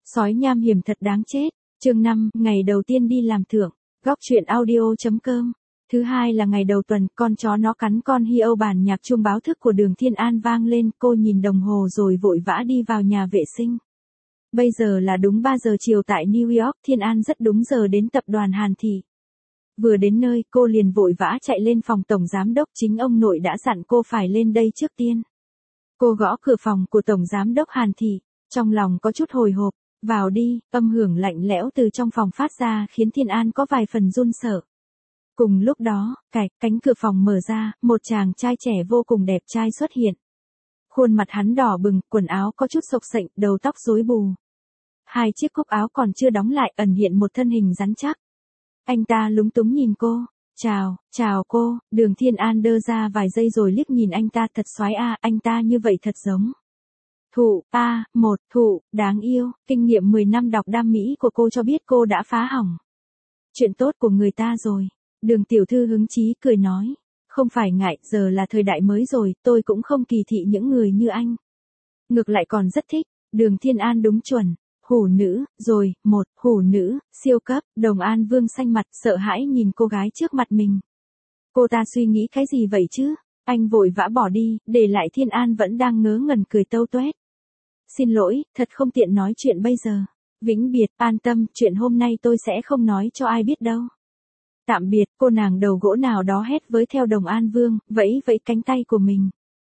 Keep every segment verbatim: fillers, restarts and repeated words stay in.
Sói nham hiểm thật đáng chết. Chương năm, ngày đầu tiên đi làm thưởng. Góc truyện audio.com. Thứ hai là ngày đầu tuần, con chó nó cắn con hi âu, bản nhạc chuông báo thức của Đường Thiên An vang lên, cô nhìn đồng hồ rồi vội vã đi vào nhà vệ sinh. Bây giờ là đúng ba giờ chiều tại New York, Thiên An rất đúng giờ đến tập đoàn Hàn Thị. Vừa đến nơi, cô liền vội vã chạy lên phòng tổng giám đốc, chính ông nội đã dặn cô phải lên đây trước tiên. Cô gõ cửa phòng của tổng giám đốc Hàn Thị, trong lòng có chút hồi hộp. Vào đi, âm hưởng lạnh lẽo từ trong phòng phát ra khiến Thiên An có vài phần run sợ. Cùng lúc đó, cạch, cánh cửa phòng mở ra, một chàng trai trẻ vô cùng đẹp trai xuất hiện. Khuôn mặt hắn đỏ bừng, quần áo có chút xộc xệch, đầu tóc rối bù. Hai chiếc cúc áo còn chưa đóng lại ẩn hiện một thân hình rắn chắc. Anh ta lúng túng nhìn cô. Chào, chào cô. Đường Thiên An đơ ra vài giây rồi liếc nhìn anh ta, thật xoái a, anh ta như vậy thật giống. Thụ, a, một, thụ, đáng yêu, kinh nghiệm mười năm đọc đam mỹ của cô cho biết cô đã phá hỏng chuyện tốt của người ta rồi. Đường tiểu thư hứng chí cười nói, không phải ngại, giờ là thời đại mới rồi, tôi cũng không kỳ thị những người như anh. Ngược lại còn rất thích. Đường Thiên An đúng chuẩn, hủ nữ, rồi, một, hủ nữ, siêu cấp. Đồng An Vương xanh mặt, sợ hãi nhìn cô gái trước mặt mình. Cô ta suy nghĩ cái gì vậy chứ? Anh vội vã bỏ đi, để lại Thiên An vẫn đang ngớ ngẩn cười tâu tuét. Xin lỗi, thật không tiện nói chuyện bây giờ. Vĩnh biệt, an tâm, chuyện hôm nay tôi sẽ không nói cho ai biết đâu. Tạm biệt, cô nàng đầu gỗ nào đó hét với theo Đồng An Vương, vẫy vẫy cánh tay của mình.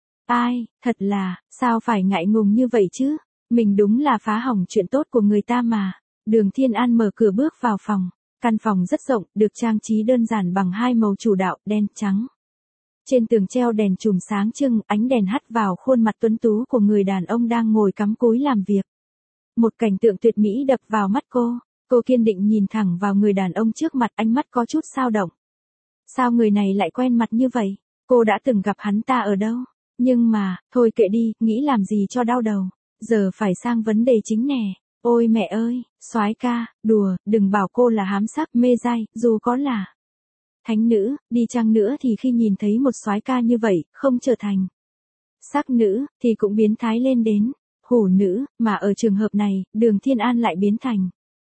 Ai, thật là, sao phải ngại ngùng như vậy chứ? Mình đúng là phá hỏng chuyện tốt của người ta mà. Đường Thiên An mở cửa bước vào phòng. Căn phòng rất rộng, được trang trí đơn giản bằng hai màu chủ đạo, đen, trắng. Trên tường treo đèn chùm sáng trưng, ánh đèn hắt vào khuôn mặt tuấn tú của người đàn ông đang ngồi cắm cúi làm việc. Một cảnh tượng tuyệt mỹ đập vào mắt cô. Cô kiên định nhìn thẳng vào người đàn ông trước mặt, ánh mắt có chút dao động. Sao người này lại quen mặt như vậy? Cô đã từng gặp hắn ta ở đâu? Nhưng mà, thôi kệ đi, nghĩ làm gì cho đau đầu. Giờ phải sang vấn đề chính nè. Ôi mẹ ơi, soái ca, đùa, đừng bảo cô là hám sắc, mê dai, dù có là thánh nữ, đi chăng nữa thì khi nhìn thấy một soái ca như vậy, không trở thành sắc nữ, thì cũng biến thái lên đến hủ nữ, mà ở trường hợp này, Đường Thiên An lại biến thành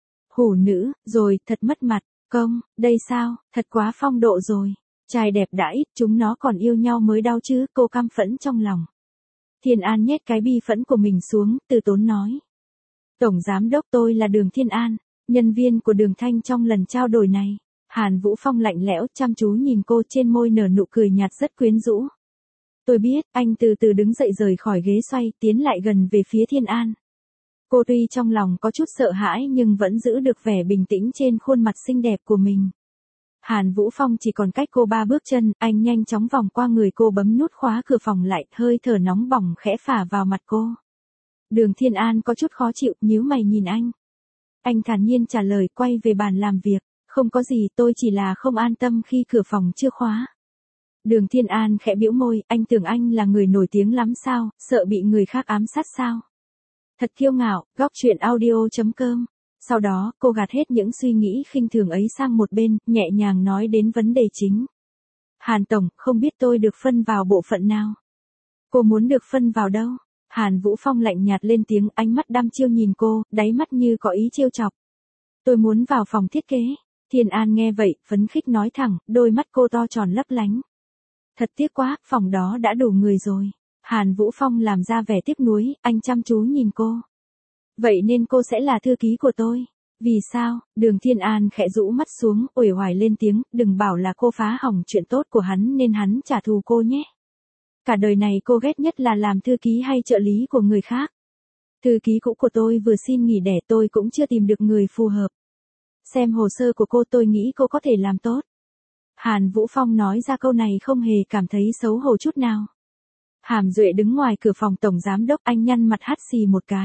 hủ nữ, rồi, thật mất mặt. Công, đây sao, thật quá phong độ rồi. Trai đẹp đã ít, chúng nó còn yêu nhau mới đau chứ, cô căm phẫn trong lòng. Thiên An nhét cái bi phẫn của mình xuống, từ tốn nói. Tổng giám đốc, tôi là Đường Thiên An, nhân viên của Đường Thanh trong lần trao đổi này. Hàn Vũ Phong lạnh lẽo, chăm chú nhìn cô, trên môi nở nụ cười nhạt rất quyến rũ. Tôi biết, anh từ từ đứng dậy rời khỏi ghế xoay, tiến lại gần về phía Thiên An. Cô tuy trong lòng có chút sợ hãi nhưng vẫn giữ được vẻ bình tĩnh trên khuôn mặt xinh đẹp của mình. Hàn Vũ Phong chỉ còn cách cô ba bước chân, anh nhanh chóng vòng qua người cô, bấm nút khóa cửa phòng lại, hơi thở nóng bỏng khẽ phả vào mặt cô. Đường Thiên An có chút khó chịu, nhíu mày nhìn anh. Anh thản nhiên trả lời, quay về bàn làm việc. Không có gì, tôi chỉ là không an tâm khi cửa phòng chưa khóa. Đường Thiên An khẽ bĩu môi, anh tưởng anh là người nổi tiếng lắm sao, sợ bị người khác ám sát sao? Thật kiêu ngạo. Góc truyện audio.com. Sau đó, cô gạt hết những suy nghĩ khinh thường ấy sang một bên, nhẹ nhàng nói đến vấn đề chính. Hàn Tổng, không biết tôi được phân vào bộ phận nào? Cô muốn được phân vào đâu? Hàn Vũ Phong lạnh nhạt lên tiếng, ánh mắt đăm chiêu nhìn cô, đáy mắt như có ý trêu chọc. Tôi muốn vào phòng thiết kế. Thiên An nghe vậy, phấn khích nói thẳng, đôi mắt cô to tròn lấp lánh. Thật tiếc quá, phòng đó đã đủ người rồi. Hàn Vũ Phong làm ra vẻ tiếc nuối, anh chăm chú nhìn cô. Vậy nên cô sẽ là thư ký của tôi. Vì sao? Đường Thiên An khẽ rũ mắt xuống, uể oải lên tiếng, đừng bảo là cô phá hỏng chuyện tốt của hắn nên hắn trả thù cô nhé. Cả đời này cô ghét nhất là làm thư ký hay trợ lý của người khác. Thư ký cũ của tôi vừa xin nghỉ đẻ, tôi cũng chưa tìm được người phù hợp. Xem hồ sơ của cô, tôi nghĩ cô có thể làm tốt. Hàn Vũ Phong nói ra câu này không hề cảm thấy xấu hổ chút nào. Hàm Duệ đứng ngoài cửa phòng tổng giám đốc, anh nhăn mặt hắt xì một cái.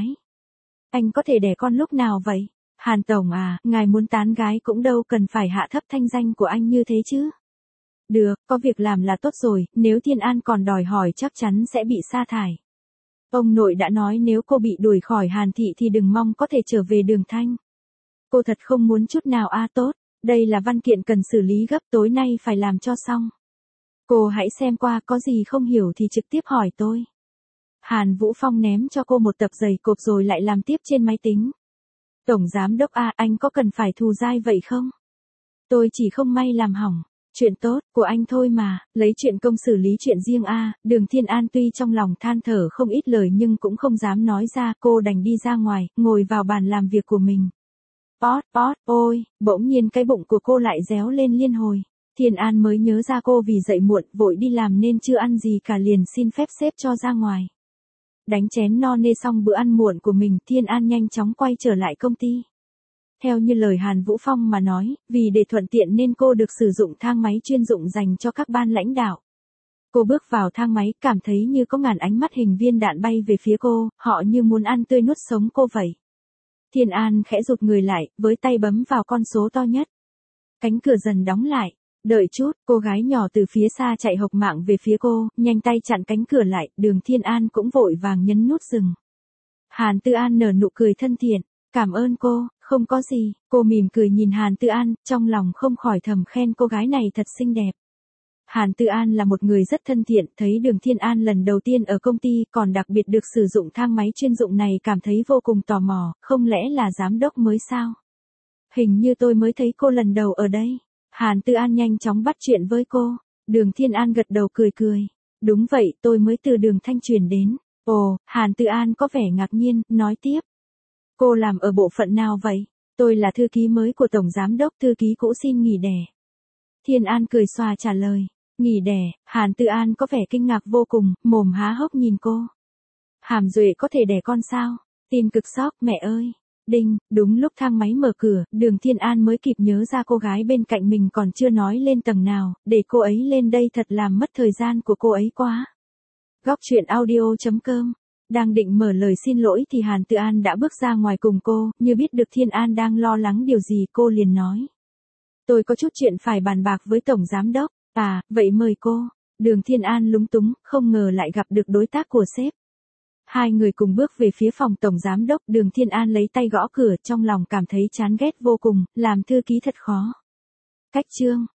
Anh có thể đẻ con lúc nào vậy? Hàn Tổng à, ngài muốn tán gái cũng đâu cần phải hạ thấp thanh danh của anh như thế chứ. Được, có việc làm là tốt rồi, nếu Thiên An còn đòi hỏi chắc chắn sẽ bị sa thải. Ông nội đã nói nếu cô bị đuổi khỏi Hàn Thị thì đừng mong có thể trở về Đường Thanh. Cô thật không muốn chút nào. A tốt, đây là văn kiện cần xử lý gấp, tối nay phải làm cho xong. Cô hãy xem qua, có gì không hiểu thì trực tiếp hỏi tôi. Hàn Vũ Phong ném cho cô một tập giày cộp rồi lại làm tiếp trên máy tính. Tổng giám đốc a, anh có cần phải thù dai vậy không? Tôi chỉ không may làm hỏng. Chuyện tốt của anh thôi mà, lấy chuyện công xử lý chuyện riêng a. Đường Thiên An tuy trong lòng than thở không ít lời nhưng cũng không dám nói ra, cô đành đi ra ngoài, ngồi vào bàn làm việc của mình. Pót, pót, ôi, bỗng nhiên cái bụng của cô lại réo lên liên hồi. Thiên An mới nhớ ra cô vì dậy muộn, vội đi làm nên chưa ăn gì cả, liền xin phép sếp cho ra ngoài. Đánh chén no nê xong bữa ăn muộn của mình, Thiên An nhanh chóng quay trở lại công ty. Theo như lời Hàn Vũ Phong mà nói, vì để thuận tiện nên cô được sử dụng thang máy chuyên dụng dành cho các ban lãnh đạo. Cô bước vào thang máy, cảm thấy như có ngàn ánh mắt hình viên đạn bay về phía cô, họ như muốn ăn tươi nuốt sống cô vậy. Thiên An khẽ rụt người lại, với tay bấm vào con số to nhất. Cánh cửa dần đóng lại. Đợi chút, cô gái nhỏ từ phía xa chạy hộc mạng về phía cô, nhanh tay chặn cánh cửa lại, Đường Thiên An cũng vội vàng nhấn nút dừng. Hàn Tư An nở nụ cười thân thiện, cảm ơn cô, không có gì, cô mỉm cười nhìn Hàn Tư An, trong lòng không khỏi thầm khen cô gái này thật xinh đẹp. Hàn Tư An là một người rất thân thiện, thấy Đường Thiên An lần đầu tiên ở công ty còn đặc biệt được sử dụng thang máy chuyên dụng này cảm thấy vô cùng tò mò, không lẽ là giám đốc mới sao? Hình như tôi mới thấy cô lần đầu ở đây. Hàn Tư An nhanh chóng bắt chuyện với cô. Đường Thiên An gật đầu cười cười. Đúng vậy, tôi mới từ Đường Thanh chuyển đến. Ồ, Hàn Tư An có vẻ ngạc nhiên, nói tiếp. Cô làm ở bộ phận nào vậy? Tôi là thư ký mới của Tổng Giám đốc, thư ký cũ xin nghỉ đẻ. Thiên An cười xòa trả lời. Nghỉ đẻ, Hàn Tư An có vẻ kinh ngạc vô cùng, mồm há hốc nhìn cô. Hàm Duệ có thể đẻ con sao? Tin cực sốc, mẹ ơi. Đinh, đúng lúc thang máy mở cửa, Đường Thiên An mới kịp nhớ ra cô gái bên cạnh mình còn chưa nói lên tầng nào, để cô ấy lên đây thật làm mất thời gian của cô ấy quá. Góc truyện audio chấm com. Đang định mở lời xin lỗi thì Hàn Tư An đã bước ra ngoài cùng cô, như biết được Thiên An đang lo lắng điều gì cô liền nói. Tôi có chút chuyện phải bàn bạc với Tổng Giám đốc, à, vậy mời cô. Đường Thiên An lúng túng, không ngờ lại gặp được đối tác của sếp. Hai người cùng bước về phía phòng Tổng Giám đốc, Đường Thiên An lấy tay gõ cửa, trong lòng cảm thấy chán ghét vô cùng, làm thư ký thật khó. Cách chương.